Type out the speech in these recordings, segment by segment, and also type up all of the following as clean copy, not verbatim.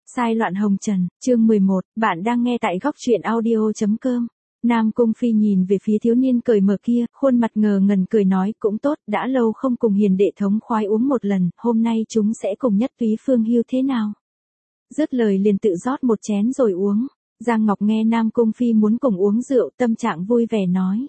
Sai loạn hồng trần, chương 11, bạn đang nghe tại góc truyện audio.com. Nam Cung Phi nhìn về phía thiếu niên cởi mở kia, khuôn mặt ngờ ngẩn cười nói cũng tốt, đã lâu không cùng hiền đệ thống khoái uống một lần, hôm nay chúng sẽ cùng nhất túy phương hưu thế nào. Dứt lời liền tự rót một chén rồi uống. Giang Ngọc nghe Nam Cung Phi muốn cùng uống rượu, tâm trạng vui vẻ nói.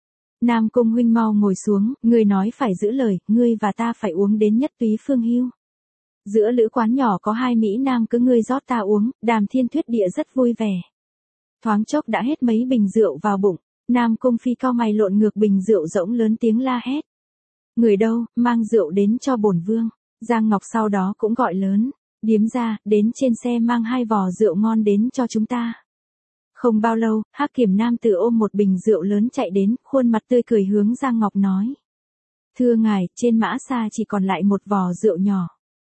Nam Cung huynh mau ngồi xuống, ngươi nói phải giữ lời, ngươi và ta phải uống đến nhất túy phương hưu. Giữa lữ quán nhỏ có hai mỹ nam cứ ngươi rót ta uống, Đàm Thiên Thuyết Địa rất vui vẻ. Thoáng chốc đã hết mấy bình rượu vào bụng, Nam Cung Phi cau mày lộn ngược bình rượu rỗng lớn tiếng la hét. Người đâu, mang rượu đến cho bổn vương. Giang Ngọc sau đó cũng gọi lớn, điếm ra, đến trên xe mang 2 vò rượu ngon đến cho chúng ta. Không bao lâu, Hắc Kiểm nam tử ôm một bình rượu lớn chạy đến, khuôn mặt tươi cười hướng Giang Ngọc nói. Thưa ngài, trên mã xa chỉ còn lại một vò rượu nhỏ.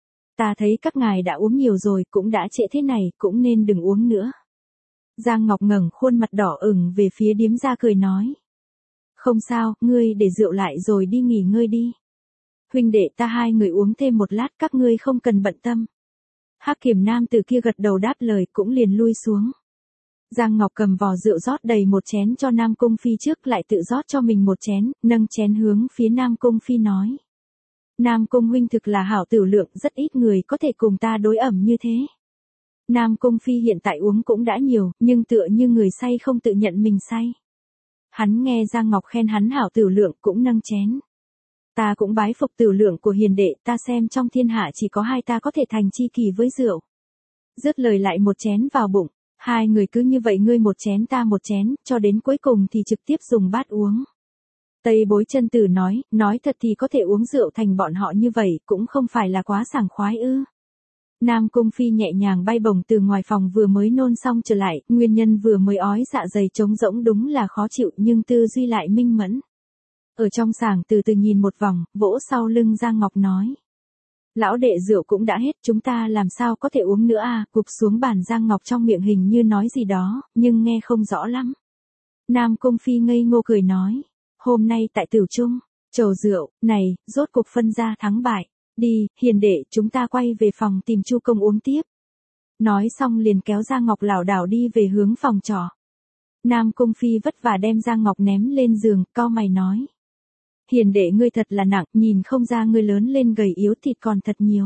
Ta thấy các ngài đã uống nhiều rồi, cũng đã trễ thế này, cũng nên đừng uống nữa. Giang Ngọc ngẩng khuôn mặt đỏ ửng về phía điếm gia cười nói. Không sao, ngươi để rượu lại rồi đi nghỉ ngơi đi. Huynh đệ ta hai người uống thêm một lát, các ngươi không cần bận tâm. Hắc Kiểm nam từ kia gật đầu đáp lời cũng liền lui xuống. Giang Ngọc cầm vò rượu rót đầy một chén cho Nam Cung Phi trước, lại tự rót cho mình một chén, nâng chén hướng phía Nam Cung Phi nói. Nam Cung huynh thực là hảo tử lượng, rất ít người có thể cùng ta đối ẩm như thế. Nam Cung Phi hiện tại uống cũng đã nhiều, nhưng tựa như người say không tự nhận mình say. Hắn nghe Giang Ngọc khen hắn hảo tử lượng cũng nâng chén. Ta cũng bái phục tử lượng của hiền đệ, ta xem trong thiên hạ chỉ có hai ta có thể thành chi kỷ với rượu. Dứt lời lại một chén vào bụng, hai người cứ như vậy ngươi một chén ta một chén, cho đến cuối cùng thì trực tiếp dùng bát uống. Tây Bối Chân Tử nói thật thì có thể uống rượu thành bọn họ như vậy cũng không phải là quá sảng khoái ư. Nam Cung Phi nhẹ nhàng bay bổng từ ngoài phòng vừa mới nôn xong trở lại, nguyên nhân vừa mới ói dạ dày trống rỗng đúng là khó chịu nhưng tư duy lại minh mẫn. Ở trong sảng từ từ nhìn một vòng, vỗ sau lưng Giang Ngọc nói. Lão đệ rượu cũng đã hết, chúng ta làm sao có thể uống nữa à, gục xuống bàn Giang Ngọc trong miệng hình như nói gì đó, nhưng nghe không rõ lắm. Nam Cung Phi ngây ngô cười nói. Hôm nay tại Tửu Trung, chầu rượu, này, rốt cuộc phân ra thắng bại. Đi, hiền đệ, chúng ta quay về phòng tìm Chu công uống tiếp. Nói xong liền kéo Giang Ngọc lảo đảo đi về hướng phòng trọ. Nam Cung Phi vất vả đem Giang Ngọc ném lên giường, cau mày nói. Hiền đệ ngươi thật là nặng, nhìn không ra ngươi lớn lên gầy yếu thịt còn thật nhiều.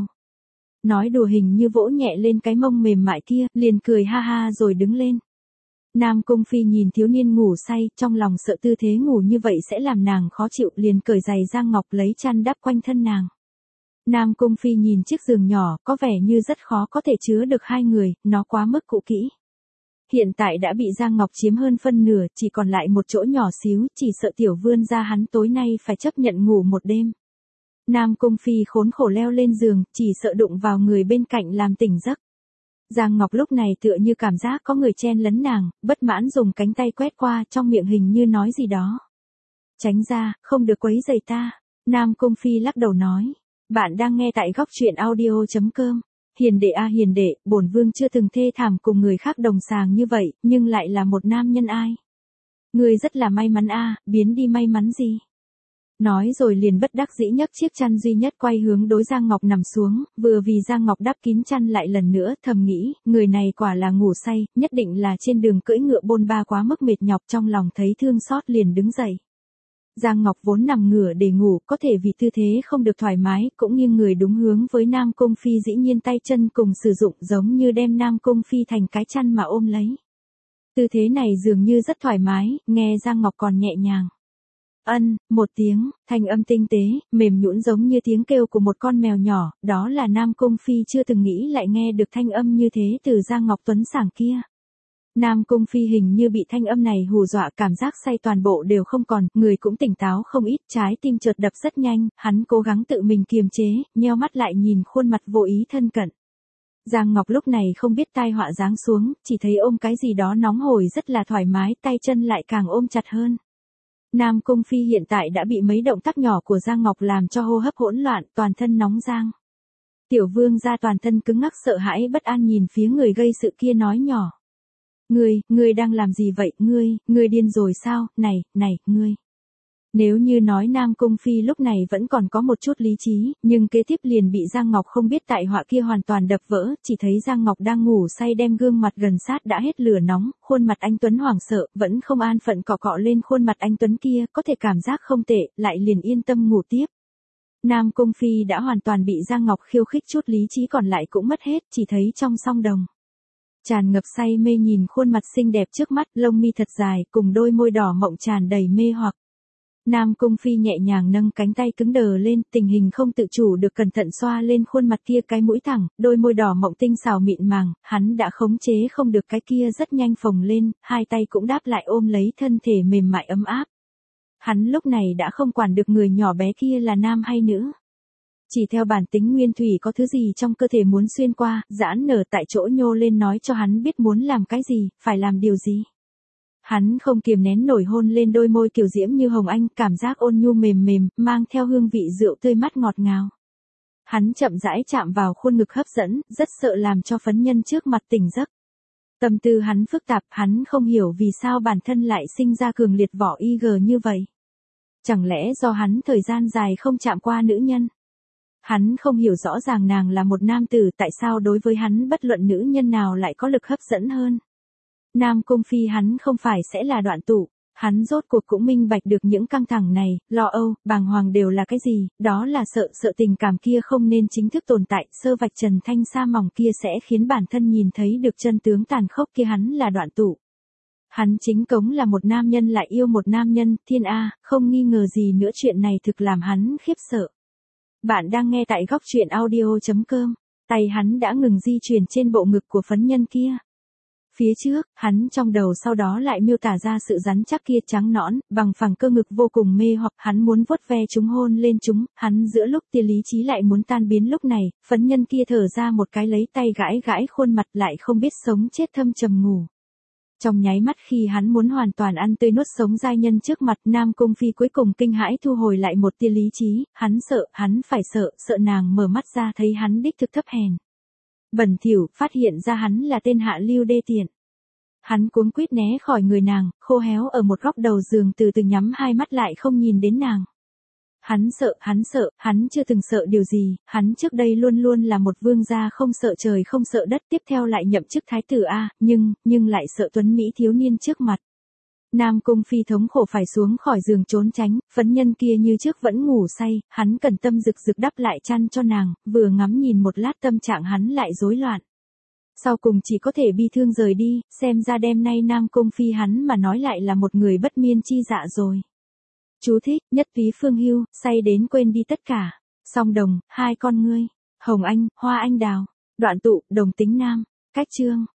Nói đùa hình như vỗ nhẹ lên cái mông mềm mại kia, liền cười ha ha rồi đứng lên. Nam Cung Phi nhìn thiếu niên ngủ say, trong lòng sợ tư thế ngủ như vậy sẽ làm nàng khó chịu, liền cởi giày Giang Ngọc lấy chăn đắp quanh thân nàng. Nam Cung Phi nhìn chiếc giường nhỏ, có vẻ như rất khó có thể chứa được hai người, nó quá mức cũ kỹ. Hiện tại đã bị Giang Ngọc chiếm hơn phân nửa, chỉ còn lại một chỗ nhỏ xíu, chỉ sợ tiểu vươn ra hắn tối nay phải chấp nhận ngủ một đêm. Nam Cung Phi khốn khổ leo lên giường, chỉ sợ đụng vào người bên cạnh làm tỉnh giấc. Giang Ngọc lúc này tựa như cảm giác có người chen lấn nàng, bất mãn dùng cánh tay quét qua, trong miệng hình như nói gì đó. Tránh ra, không được quấy rầy ta. Nam Cung Phi lắc đầu nói. Bạn đang nghe tại góc truyện audio.com. Hiền đệ a hiền đệ, bổn vương chưa từng thê thảm cùng người khác đồng sàng như vậy, nhưng lại là một nam nhân ai. Ngươi rất là may mắn a, biến đi may mắn gì. Nói rồi liền bất đắc dĩ nhấc chiếc chăn duy nhất quay hướng đối Giang Ngọc nằm xuống, vừa vì Giang Ngọc đắp kín chăn lại lần nữa, thầm nghĩ, người này quả là ngủ say, nhất định là trên đường cưỡi ngựa bôn ba quá mức mệt nhọc, trong lòng thấy thương xót liền đứng dậy. Giang Ngọc vốn nằm ngửa để ngủ, có thể vì tư thế không được thoải mái, cũng nghiêng người đúng hướng với Nam Cung Phi, dĩ nhiên tay chân cùng sử dụng giống như đem Nam Cung Phi thành cái chăn mà ôm lấy. Tư thế này dường như rất thoải mái, nghe Giang Ngọc còn nhẹ nhàng. Một tiếng, thanh âm tinh tế, mềm nhũn giống như tiếng kêu của một con mèo nhỏ, đó là Nam Cung Phi chưa từng nghĩ lại nghe được thanh âm như thế từ Giang Ngọc tuấn sảng kia. Nam Cung Phi hình như bị thanh âm này hù dọa, cảm giác say toàn bộ đều không còn, người cũng tỉnh táo không ít, trái tim chợt đập rất nhanh, hắn cố gắng tự mình kiềm chế, nheo mắt lại nhìn khuôn mặt vô ý thân cận. Giang Ngọc lúc này không biết tai họa giáng xuống, chỉ thấy ôm cái gì đó nóng hổi rất là thoải mái, tay chân lại càng ôm chặt hơn. Nam Cung Phi hiện tại đã bị mấy động tác nhỏ của Giang Ngọc làm cho hô hấp hỗn loạn, toàn thân nóng rang. Tiểu vương gia toàn thân cứng ngắc sợ hãi bất an nhìn phía người gây sự kia nói nhỏ. Ngươi đang làm gì vậy, ngươi điên rồi sao, này, ngươi. Nếu như nói Nam Cung Phi lúc này vẫn còn có một chút lý trí, nhưng kế tiếp liền bị Giang Ngọc không biết tại họa kia hoàn toàn đập vỡ, chỉ thấy Giang Ngọc đang ngủ say đem gương mặt gần sát đã hết lửa nóng, khuôn mặt anh Tuấn hoảng sợ, vẫn không an phận cọ cọ lên khuôn mặt anh Tuấn kia, có thể cảm giác không tệ, lại liền yên tâm ngủ tiếp. Nam Cung Phi đã hoàn toàn bị Giang Ngọc khiêu khích, chút lý trí còn lại cũng mất hết, chỉ thấy trong song đồng. Tràn ngập say mê nhìn khuôn mặt xinh đẹp trước mắt, lông mi thật dài, cùng đôi môi đỏ mọng tràn đầy mê hoặc. Nam Cung Phi nhẹ nhàng nâng cánh tay cứng đờ lên, tình hình không tự chủ được cẩn thận xoa lên khuôn mặt kia, cái mũi thẳng, đôi môi đỏ mọng tinh xảo mịn màng, hắn đã khống chế không được cái kia rất nhanh phồng lên, hai tay cũng đáp lại ôm lấy thân thể mềm mại ấm áp. Hắn lúc này đã không quản được người nhỏ bé kia là nam hay nữ. Chỉ theo bản tính nguyên thủy có thứ gì trong cơ thể muốn xuyên qua, giãn nở tại chỗ nhô lên nói cho hắn biết muốn làm cái gì, phải làm điều gì. Hắn không kiềm nén nổi hôn lên đôi môi kiều diễm như hồng anh, cảm giác ôn nhu mềm mềm, mang theo hương vị rượu tươi mát ngọt ngào. Hắn chậm rãi chạm vào khuôn ngực hấp dẫn, rất sợ làm cho phấn nhân trước mặt tỉnh giấc. Tâm tư hắn phức tạp, hắn không hiểu vì sao bản thân lại sinh ra cường liệt vỏ IG như vậy. Chẳng lẽ do hắn thời gian dài không chạm qua nữ nhân? Hắn không hiểu rõ ràng nàng là một nam tử, tại sao đối với hắn bất luận nữ nhân nào lại có lực hấp dẫn hơn. Nam Cung Phi hắn không phải sẽ là đoạn tụ, hắn rốt cuộc cũng minh bạch được những căng thẳng này, lo âu, bàng hoàng đều là cái gì, đó là sợ tình cảm kia không nên chính thức tồn tại, sơ vạch trần thanh sa mỏng kia sẽ khiến bản thân nhìn thấy được chân tướng tàn khốc kia, hắn là đoạn tụ. Hắn chính cống là một nam nhân lại yêu một nam nhân, thiên A, không nghi ngờ gì nữa, chuyện này thực làm hắn khiếp sợ. Bạn đang nghe tại góc truyện audio.com, tay hắn đã ngừng di chuyển trên bộ ngực của phấn nhân kia. Phía trước, hắn trong đầu sau đó lại miêu tả ra sự rắn chắc kia, trắng nõn, bằng phẳng cơ ngực vô cùng mê hoặc, hắn muốn vuốt ve chúng, hôn lên chúng, hắn giữa lúc tia lý trí lại muốn tan biến, lúc này, phấn nhân kia thở ra một cái lấy tay gãi gãi khuôn mặt, lại không biết sống chết thâm trầm ngủ. Trong nháy mắt khi hắn muốn hoàn toàn ăn tươi nuốt sống giai nhân trước mặt, Nam Cung Phi cuối cùng kinh hãi thu hồi lại một tia lý trí, hắn sợ, hắn phải sợ nàng mở mắt ra thấy hắn đích thực thấp hèn. Bẩn thỉu, phát hiện ra hắn là tên hạ lưu đê tiện. Hắn cuống quýt né khỏi người nàng, khô héo ở một góc đầu giường từ từ nhắm hai mắt lại không nhìn đến nàng. Hắn sợ, hắn chưa từng sợ điều gì, hắn trước đây luôn luôn là một vương gia không sợ trời không sợ đất, tiếp theo lại nhậm chức thái tử A, nhưng lại sợ tuấn Mỹ thiếu niên trước mặt. Nam Cung Phi thống khổ phải xuống khỏi giường trốn tránh, phấn nhân kia như trước vẫn ngủ say, hắn cẩn tâm rực rực đắp lại chăn cho nàng, vừa ngắm nhìn một lát tâm trạng hắn lại rối loạn. Sau cùng chỉ có thể bi thương rời đi, xem ra đêm nay Nam Cung Phi hắn mà nói lại là một người bất miên chi dạ rồi. Chú thích, nhất túy phương hưu, say đến quên đi tất cả. Song đồng, hai con ngươi, hồng anh, hoa anh đào, đoạn tụ, đồng tính nam. Cách chương.